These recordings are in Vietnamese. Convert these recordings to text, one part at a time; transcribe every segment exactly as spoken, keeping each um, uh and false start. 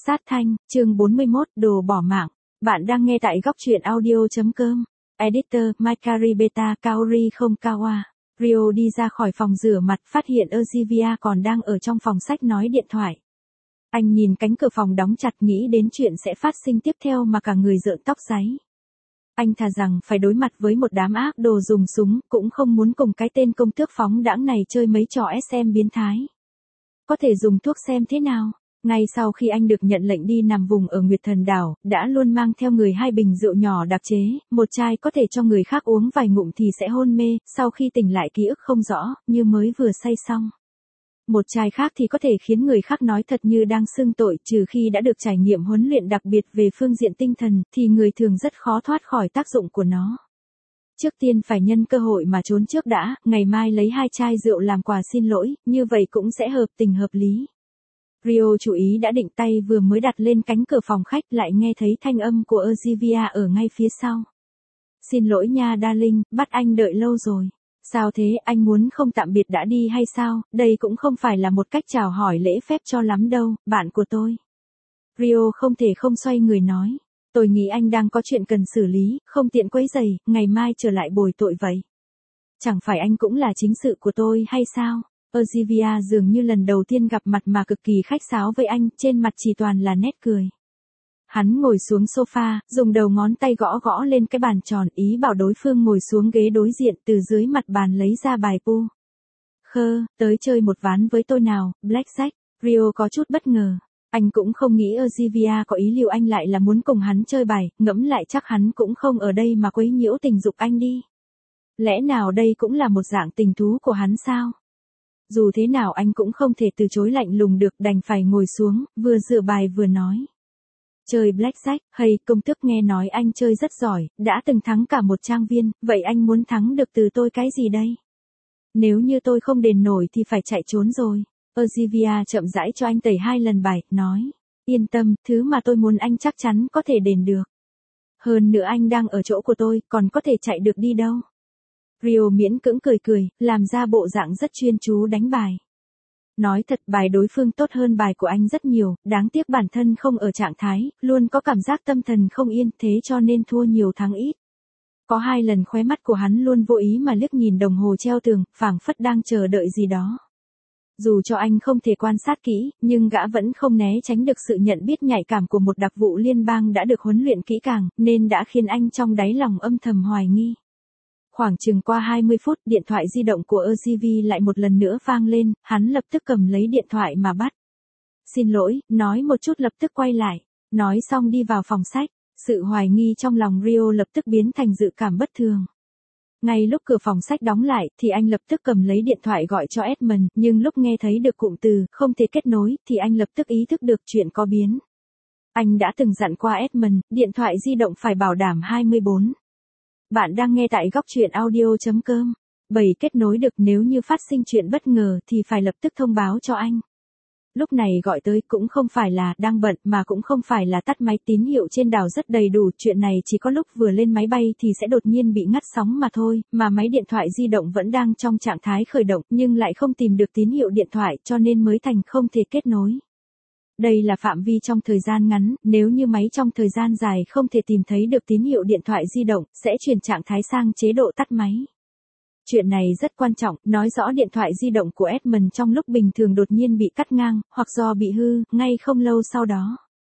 Sát thanh, chương bốn mươi mốt, đồ bỏ mạng. Bạn đang nghe tại góc truyện audio chấm com. Editor, Mikari Beta, Kaori không Kawa. Rio đi ra khỏi phòng rửa mặt, phát hiện Olivia còn đang ở trong phòng sách nói điện thoại. Anh nhìn cánh cửa phòng đóng chặt, nghĩ đến chuyện sẽ phát sinh tiếp theo mà cả người rợn tóc gáy. Anh thà rằng phải đối mặt với một đám ác đồ dùng súng, cũng không muốn cùng cái tên công tước phóng đãng này chơi mấy trò ét em biến thái. Có thể dùng thuốc xem thế nào? Ngay sau khi anh được nhận lệnh đi nằm vùng ở Nguyệt Thần Đảo, đã luôn mang theo người hai bình rượu nhỏ đặc chế, một chai có thể cho người khác uống vài ngụm thì sẽ hôn mê, sau khi tỉnh lại ký ức không rõ, như mới vừa say xong. Một chai khác thì có thể khiến người khác nói thật như đang xưng tội, trừ khi đã được trải nghiệm huấn luyện đặc biệt về phương diện tinh thần, thì người thường rất khó thoát khỏi tác dụng của nó. Trước tiên phải nhân cơ hội mà trốn trước đã, ngày mai lấy hai chai rượu làm quà xin lỗi, như vậy cũng sẽ hợp tình hợp lý. Rio chú ý đã định tay vừa mới đặt lên cánh cửa phòng khách lại nghe thấy thanh âm của Olivia ở ngay phía sau. Xin lỗi nha darling, bắt anh đợi lâu rồi. Sao thế, anh muốn không tạm biệt đã đi hay sao? Đây cũng không phải là một cách chào hỏi lễ phép cho lắm đâu, bạn của tôi. Rio không thể không xoay người nói. Tôi nghĩ anh đang có chuyện cần xử lý, không tiện quấy rầy, ngày mai trở lại bồi tội vậy. Chẳng phải anh cũng là chính sự của tôi hay sao? Olivia dường như lần đầu tiên gặp mặt mà cực kỳ khách sáo với anh, trên mặt chỉ toàn là nét cười. Hắn ngồi xuống sofa, dùng đầu ngón tay gõ gõ lên cái bàn tròn, ý bảo đối phương ngồi xuống ghế đối diện, từ dưới mặt bàn lấy ra bài pu. Khơ, tới chơi một ván với tôi nào, Blackjack. Rio có chút bất ngờ. Anh cũng không nghĩ Olivia có ý liệu anh lại là muốn cùng hắn chơi bài, ngẫm lại chắc hắn cũng không ở đây mà quấy nhiễu tình dục anh đi. Lẽ nào đây cũng là một dạng tình thú của hắn sao? Dù thế nào anh cũng không thể từ chối lạnh lùng được, đành phải ngồi xuống, vừa dựa bài vừa nói. Chơi Blackjack, hay, công tước nghe nói anh chơi rất giỏi, đã từng thắng cả một trang viên, vậy anh muốn thắng được từ tôi cái gì đây? Nếu như tôi không đền nổi thì phải chạy trốn rồi. Olivia chậm rãi cho anh tẩy hai lần bài, nói. Yên tâm, thứ mà tôi muốn anh chắc chắn có thể đền được. Hơn nữa anh đang ở chỗ của tôi, còn có thể chạy được đi đâu. Rio miễn cưỡng cười cười, làm ra bộ dạng rất chuyên chú đánh bài. Nói thật, bài đối phương tốt hơn bài của anh rất nhiều, đáng tiếc bản thân không ở trạng thái, luôn có cảm giác tâm thần không yên, thế cho nên thua nhiều thắng ít. Có hai lần khóe mắt của hắn luôn vô ý mà liếc nhìn đồng hồ treo tường, phảng phất đang chờ đợi gì đó. Dù cho anh không thể quan sát kỹ, nhưng gã vẫn không né tránh được sự nhận biết nhạy cảm của một đặc vụ liên bang đã được huấn luyện kỹ càng, nên đã khiến anh trong đáy lòng âm thầm hoài nghi. Khoảng chừng qua hai mươi phút, điện thoại di động của Olivia lại một lần nữa vang lên, hắn lập tức cầm lấy điện thoại mà bắt. Xin lỗi, nói một chút lập tức quay lại. Nói xong đi vào phòng sách, sự hoài nghi trong lòng Rio lập tức biến thành dự cảm bất thường. Ngay lúc cửa phòng sách đóng lại, thì anh lập tức cầm lấy điện thoại gọi cho Edmund, nhưng lúc nghe thấy được cụm từ, không thể kết nối, thì anh lập tức ý thức được chuyện có biến. Anh đã từng dặn qua Edmund, điện thoại di động phải bảo đảm hai mươi bốn. Bạn đang nghe tại góc truyện audio chấm com. bảy Kết nối được, nếu như phát sinh chuyện bất ngờ thì phải lập tức thông báo cho anh. Lúc này gọi tới cũng không phải là đang bận mà cũng không phải là tắt máy, tín hiệu trên đảo rất đầy đủ, chuyện này chỉ có lúc vừa lên máy bay thì sẽ đột nhiên bị ngắt sóng mà thôi, mà máy điện thoại di động vẫn đang trong trạng thái khởi động nhưng lại không tìm được tín hiệu điện thoại cho nên mới thành không thể kết nối. Đây là phạm vi trong thời gian ngắn, nếu như máy trong thời gian dài không thể tìm thấy được tín hiệu điện thoại di động, sẽ chuyển trạng thái sang chế độ tắt máy. Chuyện này rất quan trọng, nói rõ điện thoại di động của Edmund trong lúc bình thường đột nhiên bị cắt ngang, hoặc do bị hư, ngay không lâu sau đó.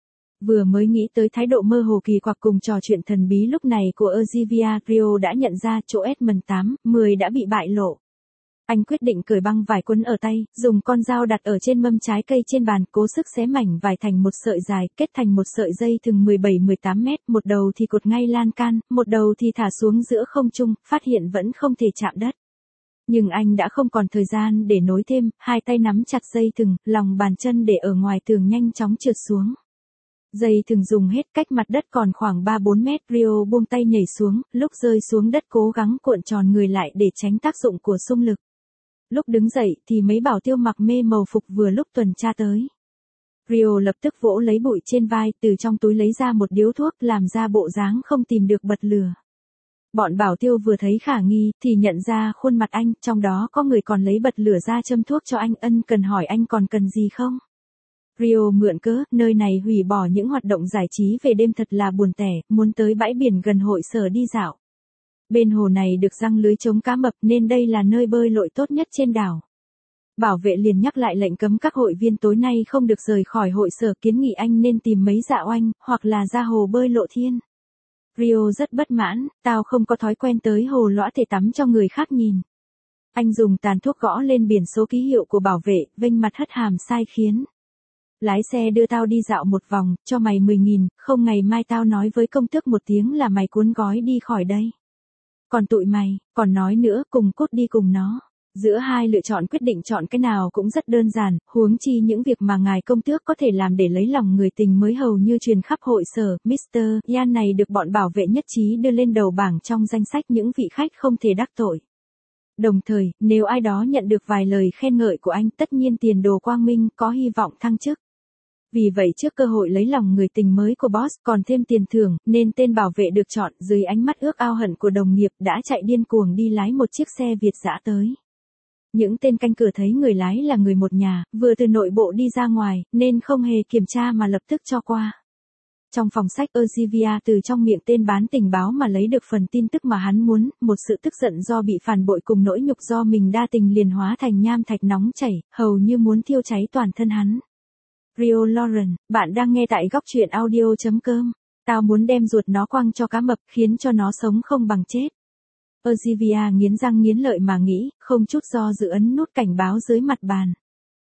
Vừa mới nghĩ tới thái độ mơ hồ kỳ quặc cùng trò chuyện thần bí lúc này của Olivia, Rio đã nhận ra chỗ Edmund tám, mười đã bị bại lộ. Anh quyết định cởi băng vải quấn ở tay, dùng con dao đặt ở trên mâm trái cây trên bàn, cố sức xé mảnh vải thành một sợi dài, kết thành một sợi dây thừng mười bảy mười tám mét, một đầu thì cột ngay lan can, một đầu thì thả xuống giữa không trung, phát hiện vẫn không thể chạm đất. Nhưng anh đã không còn thời gian để nối thêm, hai tay nắm chặt dây thừng, lòng bàn chân để ở ngoài tường nhanh chóng trượt xuống. Dây thừng dùng hết, cách mặt đất còn khoảng ba bốn mét, Rio buông tay nhảy xuống, lúc rơi xuống đất cố gắng cuộn tròn người lại để tránh tác dụng của xung lực. Lúc đứng dậy thì mấy bảo tiêu mặc mê màu phục vừa lúc tuần tra tới. Rio lập tức vỗ lấy bụi trên vai, từ trong túi lấy ra một điếu thuốc, làm ra bộ dáng không tìm được bật lửa. Bọn bảo tiêu vừa thấy khả nghi, thì nhận ra khuôn mặt anh, trong đó có người còn lấy bật lửa ra châm thuốc cho anh, ân cần hỏi anh còn cần gì không. Rio mượn cớ, nơi này hủy bỏ những hoạt động giải trí về đêm thật là buồn tẻ, muốn tới bãi biển gần hội sở đi dạo. Bên hồ này được giăng lưới chống cá mập nên đây là nơi bơi lội tốt nhất trên đảo. Bảo vệ liền nhắc lại lệnh cấm các hội viên tối nay không được rời khỏi hội sở, kiến nghị anh nên tìm mấy dạ oanh, hoặc là ra hồ bơi lộ thiên. Rio rất bất mãn, tao không có thói quen tới hồ lõa thể tắm cho người khác nhìn. Anh dùng tàn thuốc gõ lên biển số ký hiệu của bảo vệ, vênh mặt hất hàm sai khiến. Lái xe đưa tao đi dạo một vòng, cho mày mười nghìn, không ngày mai tao nói với công tước một tiếng là mày cuốn gói đi khỏi đây. Còn tụi mày, còn nói nữa, cùng cút đi cùng nó. Giữa hai lựa chọn quyết định chọn cái nào cũng rất đơn giản, huống chi những việc mà ngài công tước có thể làm để lấy lòng người tình mới hầu như truyền khắp hội sở. mít tơ Yan này được bọn bảo vệ nhất trí đưa lên đầu bảng trong danh sách những vị khách không thể đắc tội. Đồng thời, nếu ai đó nhận được vài lời khen ngợi của anh, tất nhiên tiền đồ quang minh, có hy vọng thăng chức. Vì vậy trước cơ hội lấy lòng người tình mới của boss còn thêm tiền thưởng, nên tên bảo vệ được chọn dưới ánh mắt ước ao hận của đồng nghiệp đã chạy điên cuồng đi lái một chiếc xe Việt dã tới. Những tên canh cửa thấy người lái là người một nhà, vừa từ nội bộ đi ra ngoài, nên không hề kiểm tra mà lập tức cho qua. Trong phòng sách Olivia từ trong miệng tên bán tình báo mà lấy được phần tin tức mà hắn muốn, một sự tức giận do bị phản bội cùng nỗi nhục do mình đa tình liền hóa thành nham thạch nóng chảy, hầu như muốn thiêu cháy toàn thân hắn. Rio Lauren, bạn đang nghe tại góc truyện audio chấm com. Tao muốn đem ruột nó quăng cho cá mập, khiến cho nó sống không bằng chết. Olivia nghiến răng nghiến lợi mà nghĩ, không chút do dự ấn nút cảnh báo dưới mặt bàn.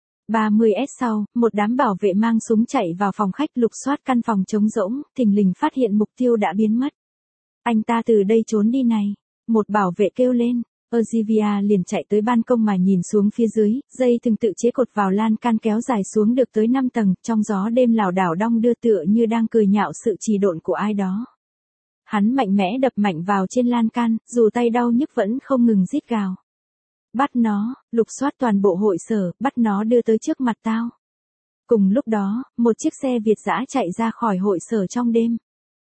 ba mươi phút sau, một đám bảo vệ mang súng chạy vào phòng khách lục soát căn phòng trống rỗng, thình lình phát hiện mục tiêu đã biến mất. Anh ta từ đây trốn đi này. Một bảo vệ kêu lên. Olivia liền chạy tới ban công mà nhìn xuống phía dưới, dây thừng tự chế cột vào lan can kéo dài xuống được tới năm tầng, trong gió đêm lảo đảo đong đưa tựa như đang cười nhạo sự trì độn của ai đó. Hắn mạnh mẽ đập mạnh vào trên lan can, dù tay đau nhức vẫn không ngừng rít gào. Bắt nó, lục soát toàn bộ hội sở, bắt nó đưa tới trước mặt tao. Cùng lúc đó, một chiếc xe Việt dã chạy ra khỏi hội sở trong đêm.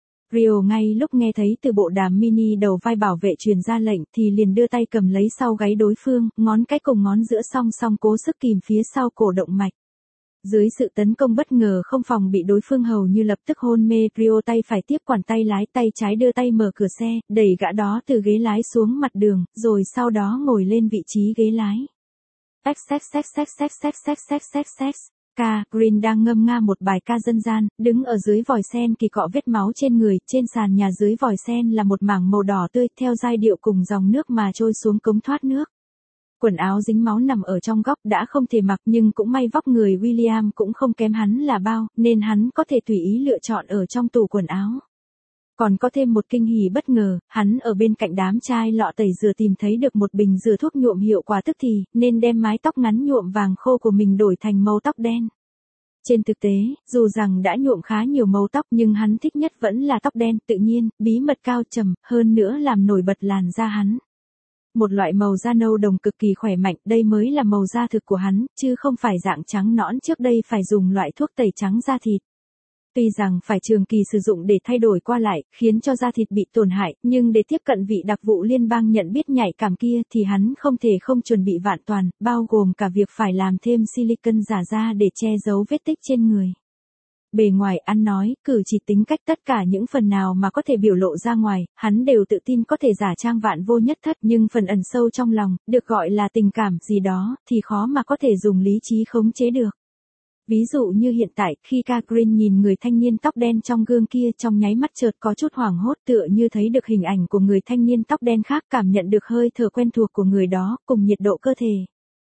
Rio ngay lúc nghe thấy từ bộ đàm mini đầu vai bảo vệ truyền ra lệnh thì liền đưa tay cầm lấy sau gáy đối phương, ngón cái cùng ngón giữa song song cố sức kìm phía sau cổ động mạch. Dưới sự tấn công bất ngờ không phòng bị đối phương hầu như lập tức hôn mê, Rio tay phải tiếp quản tay lái, tay trái đưa tay mở cửa xe, đẩy gã đó từ ghế lái xuống mặt đường, rồi sau đó ngồi lên vị trí ghế lái. Sex sex sex sex sex sex sex sex sex sex. Ca, Green đang ngâm nga một bài ca dân gian, đứng ở dưới vòi sen kỳ cọ vết máu trên người, trên sàn nhà dưới vòi sen là một mảng màu đỏ tươi, theo giai điệu cùng dòng nước mà trôi xuống cống thoát nước. Quần áo dính máu nằm ở trong góc đã không thể mặc, nhưng cũng may vóc người William cũng không kém hắn là bao, nên hắn có thể tùy ý lựa chọn ở trong tủ quần áo. Còn có thêm một kinh hỉ bất ngờ, hắn ở bên cạnh đám chai lọ tẩy rửa tìm thấy được một bình rửa thuốc nhuộm hiệu quả tức thì, nên đem mái tóc ngắn nhuộm vàng khô của mình đổi thành màu tóc đen. Trên thực tế, dù rằng đã nhuộm khá nhiều màu tóc nhưng hắn thích nhất vẫn là tóc đen, tự nhiên, bí mật cao trầm, hơn nữa làm nổi bật làn da hắn. Một loại màu da nâu đồng cực kỳ khỏe mạnh, đây mới là màu da thực của hắn, chứ không phải dạng trắng nõn trước đây phải dùng loại thuốc tẩy trắng da thịt. Tuy rằng phải trường kỳ sử dụng để thay đổi qua lại, khiến cho da thịt bị tổn hại, nhưng để tiếp cận vị đặc vụ liên bang nhận biết nhạy cảm kia thì hắn không thể không chuẩn bị vạn toàn, bao gồm cả việc phải làm thêm silicon giả da để che giấu vết tích trên người. Bề ngoài ăn nói, cử chỉ tính cách tất cả những phần nào mà có thể biểu lộ ra ngoài, hắn đều tự tin có thể giả trang vạn vô nhất thất, nhưng phần ẩn sâu trong lòng, được gọi là tình cảm gì đó, thì khó mà có thể dùng lý trí khống chế được. Ví dụ như hiện tại, khi Ca Green nhìn người thanh niên tóc đen trong gương kia trong nháy mắt chợt có chút hoảng hốt tựa như thấy được hình ảnh của người thanh niên tóc đen khác, cảm nhận được hơi thở quen thuộc của người đó, cùng nhiệt độ cơ thể.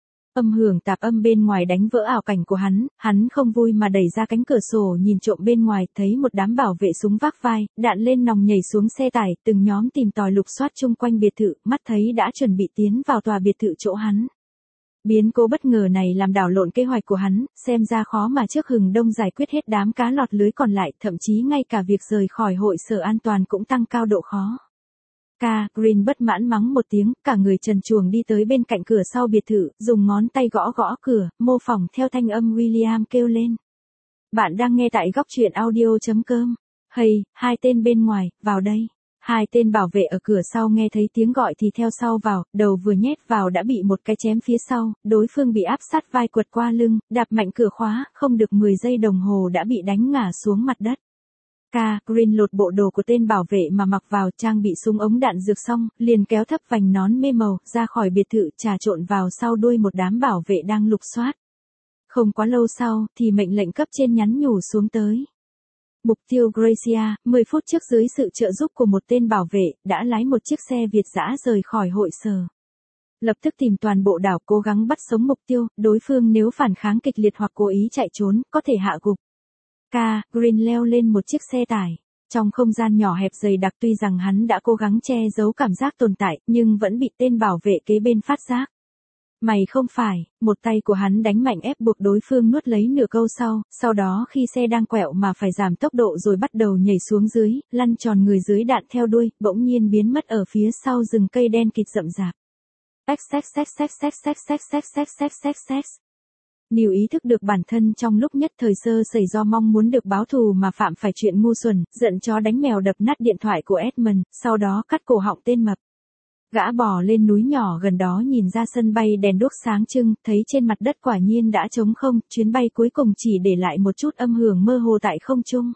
Âm hưởng tạp âm bên ngoài đánh vỡ ảo cảnh của hắn, hắn không vui mà đẩy ra cánh cửa sổ nhìn trộm bên ngoài, thấy một đám bảo vệ súng vác vai, đạn lên nòng nhảy xuống xe tải, từng nhóm tìm tòi lục soát chung quanh biệt thự, mắt thấy đã chuẩn bị tiến vào tòa biệt thự chỗ hắn. Biến cố bất ngờ này làm đảo lộn kế hoạch của hắn, xem ra khó mà trước hừng đông giải quyết hết đám cá lọt lưới còn lại, thậm chí ngay cả việc rời khỏi hội sở an toàn cũng tăng cao độ khó. Ca, Green bất mãn mắng một tiếng, cả người trần truồng đi tới bên cạnh cửa sau biệt thự, dùng ngón tay gõ gõ cửa, mô phỏng theo thanh âm William kêu lên. Bạn đang nghe tại góc truyện audio chấm com. Hey, hai tên bên ngoài, vào đây. Hai tên bảo vệ ở cửa sau nghe thấy tiếng gọi thì theo sau vào, đầu vừa nhét vào đã bị một cái chém phía sau, đối phương bị áp sát vai quật qua lưng, đạp mạnh cửa khóa, không được mười giây đồng hồ đã bị đánh ngã xuống mặt đất. K. Green lột bộ đồ của tên bảo vệ mà mặc vào, trang bị súng ống đạn dược xong, liền kéo thấp vành nón mê màu, ra khỏi biệt thự, trà trộn vào sau đuôi một đám bảo vệ đang lục soát. Không quá lâu sau, thì mệnh lệnh cấp trên nhắn nhủ xuống tới. Mục tiêu Gracia, mười phút trước dưới sự trợ giúp của một tên bảo vệ, đã lái một chiếc xe Việt dã rời khỏi hội sở. Lập tức tìm toàn bộ đảo cố gắng bắt sống mục tiêu, đối phương nếu phản kháng kịch liệt hoặc cố ý chạy trốn, có thể hạ gục. K. Green leo lên một chiếc xe tải. Trong không gian nhỏ hẹp dày đặc tuy rằng hắn đã cố gắng che giấu cảm giác tồn tại, nhưng vẫn bị tên bảo vệ kế bên phát giác. Mày không phải, một tay của hắn đánh mạnh ép buộc đối phương nuốt lấy nửa câu sau, sau đó khi xe đang quẹo mà phải giảm tốc độ rồi bắt đầu nhảy xuống dưới, lăn tròn người dưới đạn theo đuôi, bỗng nhiên biến mất ở phía sau rừng cây đen kịt rậm rạp. Neil ý thức được bản thân trong lúc nhất thời sơ sẩy do mong muốn được báo thù mà phạm phải chuyện ngu xuẩn, giận chó đánh mèo đập nát điện thoại của Edmund, sau đó cắt cổ họng tên mập. Gã bò lên núi nhỏ gần đó nhìn ra sân bay đèn đuốc sáng trưng, thấy trên mặt đất quả nhiên đã trống không, chuyến bay cuối cùng chỉ để lại một chút âm hưởng mơ hồ tại không trung.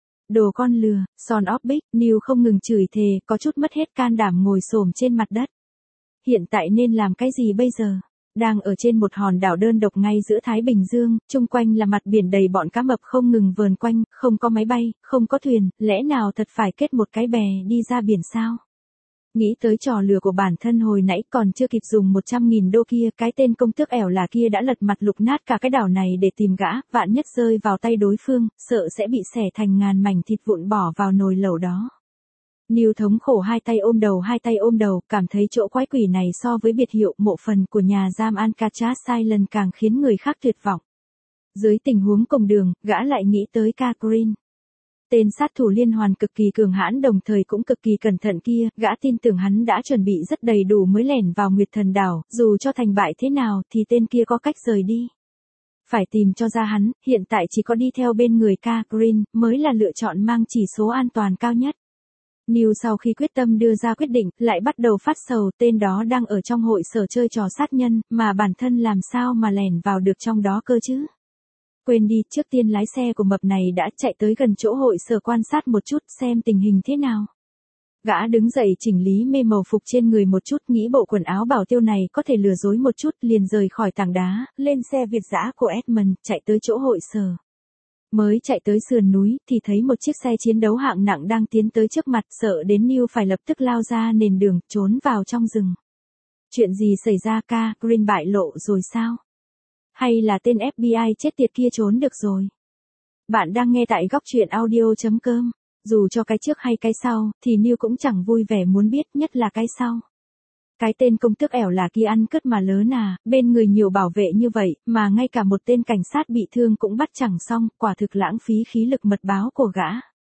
Đồ con lừa, son of bitch, Neil không ngừng chửi thề, có chút mất hết can đảm ngồi xổm trên mặt đất. Hiện tại nên làm cái gì bây giờ? Đang ở trên một hòn đảo đơn độc ngay giữa Thái Bình Dương, chung quanh là mặt biển đầy bọn cá mập không ngừng vờn quanh, không có máy bay, không có thuyền, lẽ nào thật phải kết một cái bè đi ra biển sao? Nghĩ tới trò lừa của bản thân hồi nãy còn chưa kịp dùng một trăm nghìn đô kia, cái tên công tước ẻo là kia đã lật mặt lục nát cả cái đảo này để tìm gã, vạn nhất rơi vào tay đối phương, sợ sẽ bị xẻ thành ngàn mảnh thịt vụn bỏ vào nồi lẩu đó. Neil thống khổ hai tay ôm đầu hai tay ôm đầu, cảm thấy chỗ quái quỷ này so với biệt hiệu mộ phần của nhà giam Alcatraz Island càng khiến người khác tuyệt vọng. Dưới tình huống cùng đường, gã lại nghĩ tới K. Green. Tên sát thủ liên hoàn cực kỳ cường hãn đồng thời cũng cực kỳ cẩn thận kia, gã tin tưởng hắn đã chuẩn bị rất đầy đủ mới lẻn vào Nguyệt Thần đảo, dù cho thành bại thế nào thì tên kia có cách rời đi. Phải tìm cho ra hắn, hiện tại chỉ có đi theo bên người K. Green mới là lựa chọn mang chỉ số an toàn cao nhất. Neil sau khi quyết tâm đưa ra quyết định, lại bắt đầu phát sầu, tên đó đang ở trong hội sở chơi trò sát nhân, mà bản thân làm sao mà lẻn vào được trong đó cơ chứ? Quên đi, trước tiên lái xe của mập này đã chạy tới gần chỗ hội sở quan sát một chút xem tình hình thế nào. Gã đứng dậy chỉnh lý mê màu phục trên người một chút, nghĩ bộ quần áo bảo tiêu này có thể lừa dối một chút, liền rời khỏi tảng đá, lên xe Việt dã của Edmund, chạy tới chỗ hội sở. Mới chạy tới sườn núi, thì thấy một chiếc xe chiến đấu hạng nặng đang tiến tới trước mặt, sợ đến Neil phải lập tức lao ra nền đường, trốn vào trong rừng. Chuyện gì xảy ra? K. Green bại lộ rồi sao? Hay là tên ép bê i chết tiệt kia trốn được rồi? Bạn đang nghe tại góc truyện audio chấm com. Dù cho cái trước hay cái sau, thì Neil cũng chẳng vui vẻ muốn biết, nhất là cái sau. Cái tên công tước ẻo là kia ăn cướp mà lớn à, bên người nhiều bảo vệ như vậy, mà ngay cả một tên cảnh sát bị thương cũng bắt chẳng xong, quả thực lãng phí khí lực mật báo của gã.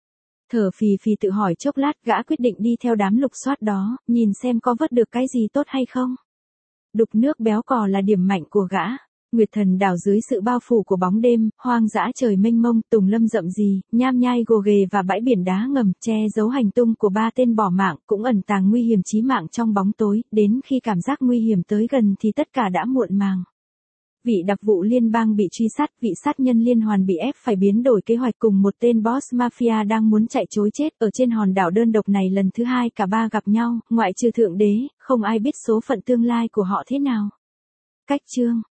Thở phì phì tự hỏi chốc lát, gã quyết định đi theo đám lục soát đó, nhìn xem có vớt được cái gì tốt hay không. Đục nước béo cò là điểm mạnh của gã. Nguyệt Thần đảo dưới sự bao phủ của bóng đêm, hoang dã trời mênh mông, tùng lâm rậm rì, nham nhai gồ ghề và bãi biển đá ngầm, che giấu hành tung của ba tên bỏ mạng, cũng ẩn tàng nguy hiểm chí mạng trong bóng tối, đến khi cảm giác nguy hiểm tới gần thì tất cả đã muộn màng. Vị đặc vụ liên bang bị truy sát, vị sát nhân liên hoàn bị ép phải biến đổi kế hoạch cùng một tên boss mafia đang muốn chạy trối chết, ở trên hòn đảo đơn độc này lần thứ hai cả ba gặp nhau, ngoại trừ thượng đế, không ai biết số phận tương lai của họ thế nào. Cách chương